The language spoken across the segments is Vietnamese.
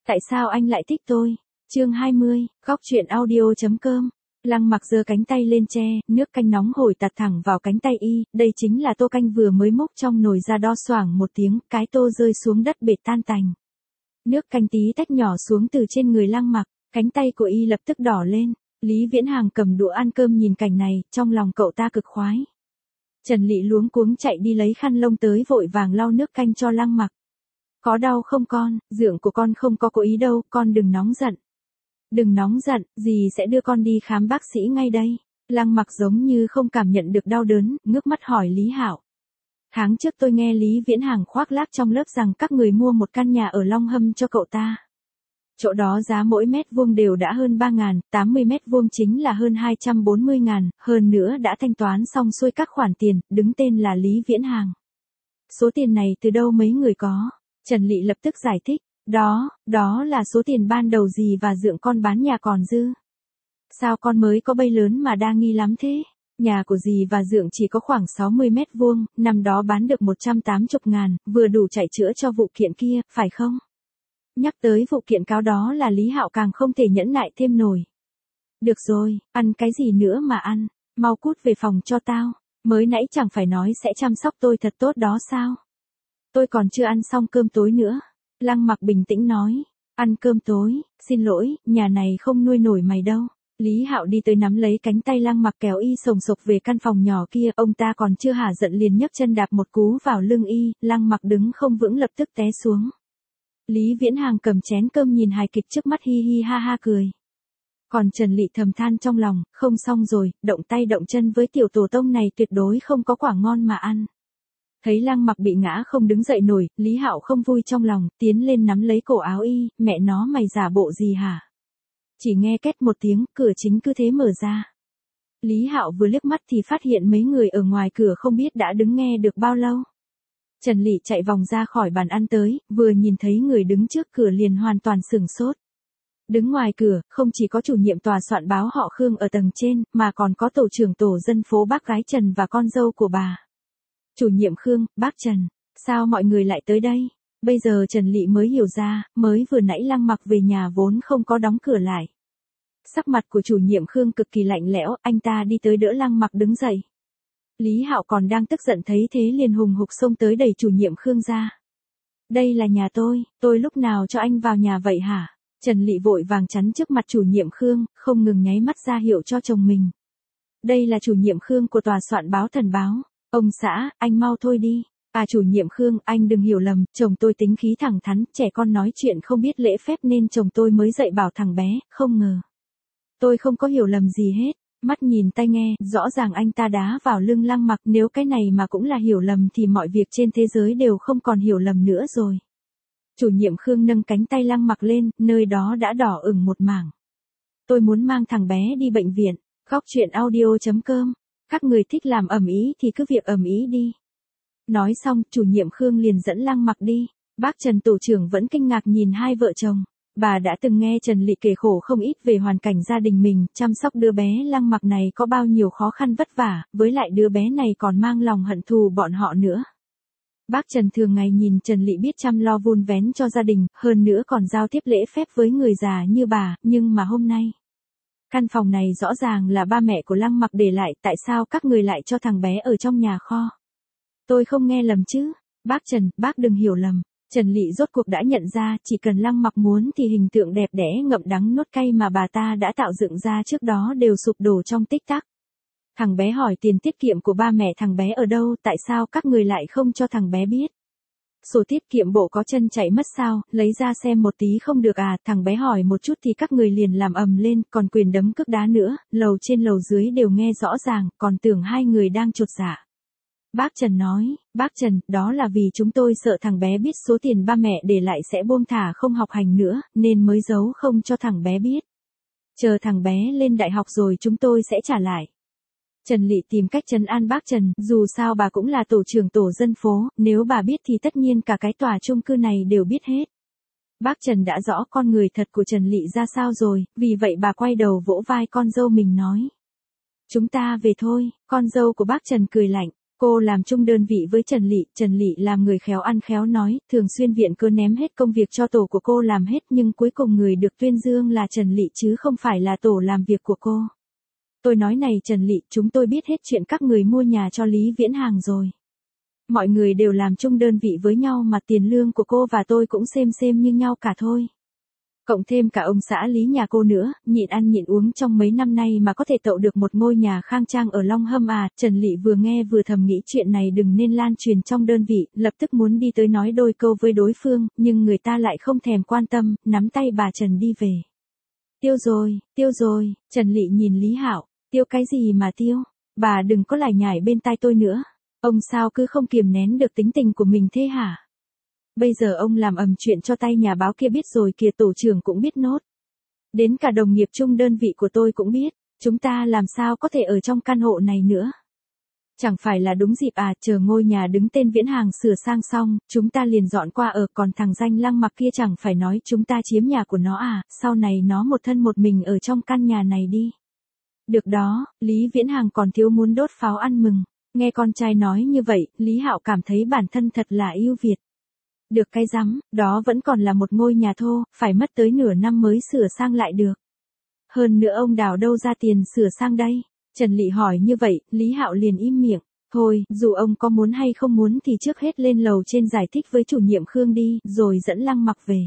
Tại sao anh lại thích tôi? Chương 20, góc truyện audio.com. Lăng Mặc giơ cánh tay lên che, nước canh nóng hổi tạt thẳng vào cánh tay y, đây chính là tô canh vừa mới múc trong nồi ra, đo xoảng một tiếng, cái tô rơi xuống đất bệt tan tành. Nước canh tí tách nhỏ xuống từ trên người Lăng Mặc, cánh tay của y lập tức đỏ lên. Lý Viễn Hàng cầm đũa ăn cơm nhìn cảnh này, trong lòng cậu ta cực khoái. Trần Lị luống cuống chạy đi lấy khăn lông tới vội vàng lau nước canh cho Lăng Mặc. Có đau không con, dượng của con không có cố ý đâu, con đừng nóng giận. Đừng nóng giận, dì sẽ đưa con đi khám bác sĩ ngay đây. Lăng Mặc giống như không cảm nhận được đau đớn, ngước mắt hỏi Lý Hạo. Tháng trước tôi nghe Lý Viễn Hàng khoác lác trong lớp rằng các người mua một căn nhà ở Long Hâm cho cậu ta. Chỗ đó giá mỗi mét vuông đều đã hơn 3.000, 80 mét vuông chính là hơn 240.000, hơn nữa đã thanh toán xong xuôi các khoản tiền, đứng tên là Lý Viễn Hàng. Số tiền này từ đâu mấy người có? Trần Lị lập tức giải thích, đó là số tiền ban đầu dì và dượng con bán nhà còn dư. Sao con mới có bay lớn mà đa nghi lắm thế? Nhà của dì và dượng chỉ có khoảng 60 mét vuông, năm đó bán được 180.000, vừa đủ chạy chữa cho vụ kiện kia, phải không? Nhắc tới vụ kiện cáo đó là Lý Hạo càng không thể nhẫn nại thêm nổi. Được rồi, ăn cái gì nữa mà ăn, mau cút về phòng cho tao, mới nãy chẳng phải nói sẽ chăm sóc tôi thật tốt đó sao? Tôi còn chưa ăn xong cơm tối nữa. Lăng Mặc bình tĩnh nói, ăn cơm tối, xin lỗi, nhà này không nuôi nổi mày đâu. Lý Hạo đi tới nắm lấy cánh tay Lăng Mặc kéo y sồng sộc về căn phòng nhỏ kia, ông ta còn chưa hả giận liền nhấc chân đạp một cú vào lưng y, Lăng Mặc đứng không vững lập tức té xuống. Lý Viễn Hàng cầm chén cơm nhìn hài kịch trước mắt hi hi ha ha cười. Còn Trần Lị thầm than trong lòng, không xong rồi, động tay động chân với tiểu tổ tông này tuyệt đối không có quả ngon mà ăn. Thấy Lăng Mặc bị ngã không đứng dậy nổi, Lý Hạo không vui trong lòng, tiến lên nắm lấy cổ áo y, mẹ nó mày giả bộ gì hả? Chỉ nghe két một tiếng, cửa chính cứ thế mở ra. Lý Hạo vừa liếc mắt thì phát hiện mấy người ở ngoài cửa không biết đã đứng nghe được bao lâu. Trần Lị chạy vòng ra khỏi bàn ăn tới, vừa nhìn thấy người đứng trước cửa liền hoàn toàn sửng sốt. Đứng ngoài cửa, không chỉ có chủ nhiệm tòa soạn báo họ Khương ở tầng trên, mà còn có tổ trưởng tổ dân phố bác gái Trần và con dâu của bà. Chủ nhiệm Khương, bác Trần, sao mọi người lại tới đây? Bây giờ Trần Lị mới hiểu ra, mới vừa nãy Lăng Mặc về nhà vốn không có đóng cửa lại. Sắc mặt của chủ nhiệm Khương cực kỳ lạnh lẽo, anh ta đi tới đỡ Lăng Mặc đứng dậy. Lý Hạo còn đang tức giận thấy thế liền hùng hục xông tới đẩy chủ nhiệm Khương ra. Đây là nhà tôi lúc nào cho anh vào nhà vậy hả? Trần Lị vội vàng chắn trước mặt chủ nhiệm Khương, không ngừng nháy mắt ra hiệu cho chồng mình. Đây là chủ nhiệm Khương của tòa soạn báo Thần Báo. Ông xã, anh mau thôi đi. À chủ nhiệm Khương, anh đừng hiểu lầm, chồng tôi tính khí thẳng thắn, trẻ con nói chuyện không biết lễ phép nên chồng tôi mới dạy bảo thằng bé, không ngờ. Tôi không có hiểu lầm gì hết. Mắt nhìn tai nghe, rõ ràng anh ta đá vào lưng Lăng Mặc, nếu cái này mà cũng là hiểu lầm thì mọi việc trên thế giới đều không còn hiểu lầm nữa rồi. Chủ nhiệm Khương nâng cánh tay Lăng Mặc lên, nơi đó đã đỏ ửng một mảng. Tôi muốn mang thằng bé đi bệnh viện. Góc truyện audio.com. Các người thích làm ầm ĩ thì cứ việc ầm ĩ đi. Nói xong, chủ nhiệm Khương liền dẫn Lăng Mặc đi. Bác Trần tổ trưởng vẫn kinh ngạc nhìn hai vợ chồng. Bà đã từng nghe Trần Lị kể khổ không ít về hoàn cảnh gia đình mình, chăm sóc đứa bé Lăng Mặc này có bao nhiêu khó khăn vất vả, với lại đứa bé này còn mang lòng hận thù bọn họ nữa. Bác Trần thường ngày nhìn Trần Lị biết chăm lo vun vén cho gia đình, hơn nữa còn giao tiếp lễ phép với người già như bà, nhưng mà hôm nay. Căn phòng này rõ ràng là ba mẹ của Lăng Mặc để lại, tại sao các người lại cho thằng bé ở trong nhà kho? Tôi không nghe lầm chứ? Bác Trần, bác đừng hiểu lầm. Trần Lị rốt cuộc đã nhận ra, chỉ cần Lăng Mặc muốn thì hình tượng đẹp đẽ ngậm đắng nuốt cay mà bà ta đã tạo dựng ra trước đó đều sụp đổ trong tích tắc. Thằng bé hỏi tiền tiết kiệm của ba mẹ thằng bé ở đâu, tại sao các người lại không cho thằng bé biết? Sổ tiết kiệm bộ có chân chạy mất sao, lấy ra xem một tí không được à, thằng bé hỏi một chút thì các người liền làm ầm lên, còn quyền đấm cước đá nữa, lầu trên lầu dưới đều nghe rõ ràng, còn tưởng hai người đang chột dạ. Bác Trần nói, bác Trần, đó là vì chúng tôi sợ thằng bé biết số tiền ba mẹ để lại sẽ buông thả không học hành nữa, nên mới giấu không cho thằng bé biết. Chờ thằng bé lên đại học rồi chúng tôi sẽ trả lại. Trần Lị tìm cách trấn an bác Trần, dù sao bà cũng là tổ trưởng tổ dân phố, nếu bà biết thì tất nhiên cả cái tòa chung cư này đều biết hết. Bác Trần đã rõ con người thật của Trần Lị ra sao rồi, vì vậy bà quay đầu vỗ vai con dâu mình nói. Chúng ta về thôi, con dâu của bác Trần cười lạnh. Cô làm chung đơn vị với Trần Lị làm người khéo ăn khéo nói, thường xuyên viện cớ ném hết công việc cho tổ của cô làm hết nhưng cuối cùng người được tuyên dương là Trần Lị chứ không phải là tổ làm việc của cô. Tôi nói này Trần Lị, chúng tôi biết hết chuyện các người mua nhà cho Lý Viễn Hàng rồi. Mọi người đều làm chung đơn vị với nhau mà tiền lương của cô và tôi cũng xem như nhau cả thôi. Cộng thêm cả ông xã Lý nhà cô nữa, nhịn ăn nhịn uống trong mấy năm nay mà có thể tậu được một ngôi nhà khang trang ở Long Hâm à. Trần Lị vừa nghe vừa thầm nghĩ chuyện này đừng nên lan truyền trong đơn vị, lập tức muốn đi tới nói đôi câu với đối phương, nhưng người ta lại không thèm quan tâm, nắm tay bà Trần đi về. Tiêu rồi, Trần Lị nhìn Lý Hạo, tiêu cái gì mà tiêu, bà đừng có lải nhải bên tai tôi nữa. Ông sao cứ không kiềm nén được tính tình của mình thế hả? Bây giờ ông làm ầm chuyện cho tay nhà báo kia biết rồi kìa, tổ trưởng cũng biết nốt. Đến cả đồng nghiệp chung đơn vị của tôi cũng biết, chúng ta làm sao có thể ở trong căn hộ này nữa. Chẳng phải là đúng dịp à, chờ ngôi nhà đứng tên Viễn Hàng sửa sang xong, chúng ta liền dọn qua ở, còn thằng danh Lăng Mặc kia chẳng phải nói chúng ta chiếm nhà của nó à, sau này nó một thân một mình ở trong căn nhà này đi. Được đó, Lý Viễn Hàng còn thiếu muốn đốt pháo ăn mừng. Nghe con trai nói như vậy, Lý Hạo cảm thấy bản thân thật là ưu việt. Được cái rắm, đó vẫn còn là một ngôi nhà thô, phải mất tới nửa năm mới sửa sang lại được. Hơn nữa ông đào đâu ra tiền sửa sang đây? Trần Lị hỏi như vậy, Lý Hạo liền im miệng. Thôi, dù ông có muốn hay không muốn thì trước hết lên lầu trên giải thích với chủ nhiệm Khương đi, rồi dẫn Lăng Mặc về.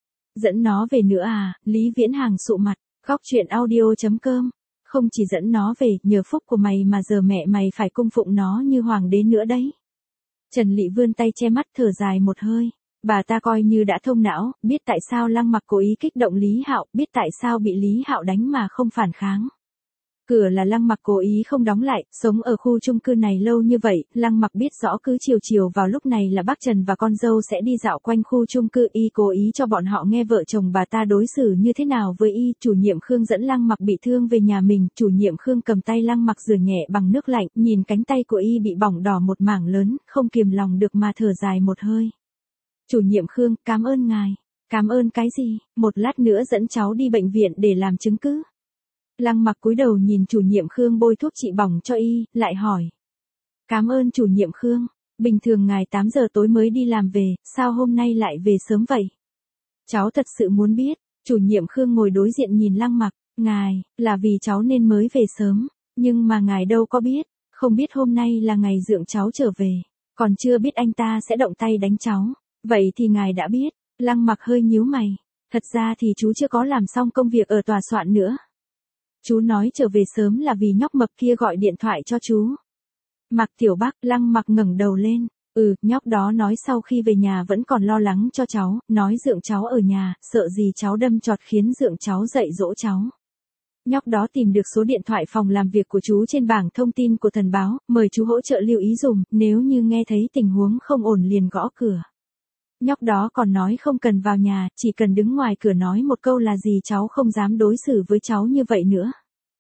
Dẫn nó về nữa à? Lý Viễn Hàng sụ mặt, góc chuyện audio.com. Không chỉ dẫn nó về, nhờ phúc của mày mà giờ mẹ mày phải cung phụng nó như hoàng đế nữa đấy. Trần Lị vươn tay che mắt thở dài một hơi. Bà ta coi như đã thông não, biết tại sao Lăng Mặc cố ý kích động Lý Hạo, biết tại sao bị Lý Hạo đánh mà không phản kháng. Cửa là Lăng Mặc cố ý không đóng lại, sống ở khu chung cư này lâu như vậy, Lăng Mặc biết rõ cứ chiều vào lúc này là bác Trần và con dâu sẽ đi dạo quanh khu chung cư, y cố ý cho bọn họ nghe vợ chồng bà ta đối xử như thế nào với y. Chủ nhiệm Khương dẫn Lăng Mặc bị thương về nhà mình, chủ nhiệm Khương cầm tay Lăng Mặc rửa nhẹ bằng nước lạnh, nhìn cánh tay của y bị bỏng đỏ một mảng lớn, không kiềm lòng được mà thở dài một hơi. Chủ nhiệm Khương, cảm ơn ngài. Cảm ơn cái gì, một lát nữa dẫn cháu đi bệnh viện để làm chứng cứ. Lăng Mặc cúi đầu nhìn chủ nhiệm Khương bôi thuốc trị bỏng cho y, lại hỏi. Cảm ơn chủ nhiệm Khương, bình thường ngài 8 giờ tối mới đi làm về, sao hôm nay lại về sớm vậy? Cháu thật sự muốn biết, chủ nhiệm Khương ngồi đối diện nhìn Lăng Mặc, ngài, là vì cháu nên mới về sớm, nhưng mà ngài đâu có biết, không biết hôm nay là ngày dượng cháu trở về, còn chưa biết anh ta sẽ động tay đánh cháu, vậy thì ngài đã biết. Lăng Mặc hơi nhíu mày, thật ra thì chú chưa có làm xong công việc ở tòa soạn nữa. Chú nói trở về sớm là vì nhóc mập kia gọi điện thoại cho chú. Mạc Tiểu Bắc, Lăng Mặc ngẩng đầu lên. Nhóc đó nói sau khi về nhà vẫn còn lo lắng cho cháu, nói dượng cháu ở nhà, sợ gì cháu đâm chọt khiến dượng cháu dạy dỗ cháu. Nhóc đó tìm được số điện thoại phòng làm việc của chú trên bảng thông tin của Thần Báo, mời chú hỗ trợ lưu ý dùm, nếu như nghe thấy tình huống không ổn liền gõ cửa. Nhóc đó còn nói không cần vào nhà, chỉ cần đứng ngoài cửa nói một câu là gì cháu không dám đối xử với cháu như vậy nữa.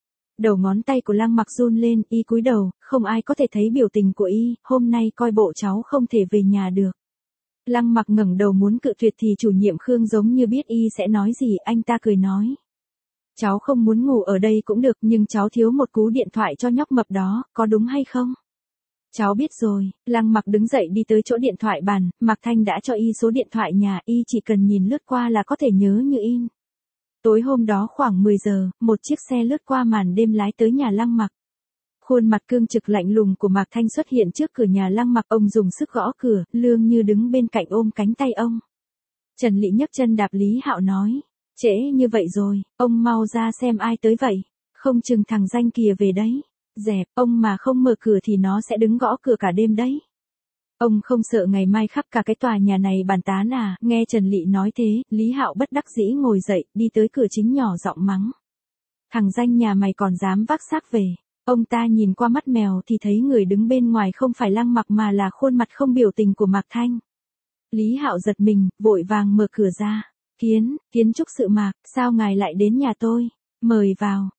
Đầu ngón tay của Lăng Mặc run lên, y cúi đầu, không ai có thể thấy biểu tình của y, hôm nay coi bộ cháu không thể về nhà được. Lăng Mặc ngẩng đầu muốn cự tuyệt thì chủ nhiệm Khương giống như biết y sẽ nói gì, anh ta cười nói. Cháu không muốn ngủ ở đây cũng được, nhưng cháu thiếu một cú điện thoại cho nhóc mập đó, có đúng hay không? Cháu biết rồi. Lăng Mặc đứng dậy đi tới chỗ điện thoại bàn, Mạc Thanh đã cho y số điện thoại nhà, y chỉ cần nhìn lướt qua là có thể nhớ như in. Tối hôm đó khoảng 10 giờ, một chiếc xe lướt qua màn đêm lái tới nhà Lăng Mặc. Khuôn mặt cương trực lạnh lùng của Mạc Thanh xuất hiện trước cửa nhà Lăng Mặc, ông dùng sức gõ cửa, Lương Như đứng bên cạnh ôm cánh tay ông. Trần Lị nhấc chân đạp Lý Hạo nói, trễ như vậy rồi, ông mau ra xem ai tới vậy, không chừng thằng danh kia về đấy. Dẹp, ông mà không mở cửa thì nó sẽ đứng gõ cửa cả đêm đấy. Ông không sợ ngày mai khắp cả cái tòa nhà này bàn tán à? Nghe Trần Lị nói thế, Lý Hạo bất đắc dĩ ngồi dậy, đi tới cửa chính nhỏ giọng mắng. Thằng danh nhà mày còn dám vác xác về. Ông ta nhìn qua mắt mèo thì thấy người đứng bên ngoài không phải Lăng Mặc mà là khuôn mặt không biểu tình của Mạc Thanh. Lý Hạo giật mình, vội vàng mở cửa ra. Kiến trúc sự Mạc, sao ngài lại đến nhà tôi? Mời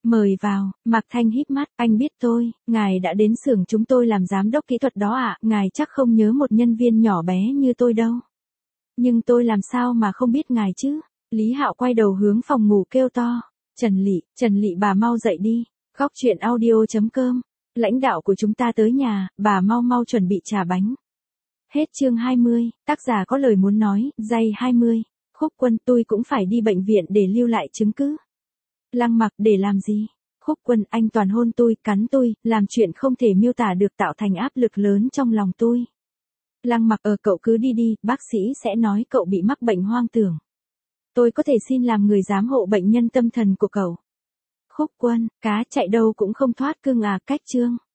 vào, Mạc Thanh híp mắt, anh biết tôi, ngài đã đến xưởng chúng tôi làm giám đốc kỹ thuật đó ạ, ngài chắc không nhớ một nhân viên nhỏ bé như tôi đâu. Nhưng tôi làm sao mà không biết ngài chứ? Lý Hạo quay đầu hướng phòng ngủ kêu to, Trần Lị bà mau dậy đi, góc chuyện audio.com. Lãnh đạo của chúng ta tới nhà, bà mau mau chuẩn bị trà bánh. Hết chương 20, tác giả có lời muốn nói, giây 20. Khúc Quân, tôi cũng phải đi bệnh viện để lưu lại chứng cứ. Lăng Mặc, để làm gì? Khúc Quân, anh toàn hôn tôi, cắn tôi, làm chuyện không thể miêu tả được tạo thành áp lực lớn trong lòng tôi. Lăng Mặc, cậu cứ đi đi, bác sĩ sẽ nói cậu bị mắc bệnh hoang tưởng. Tôi có thể xin làm người giám hộ bệnh nhân tâm thần của cậu. Khúc Quân, cá chạy đâu cũng không thoát cương à, cách chương.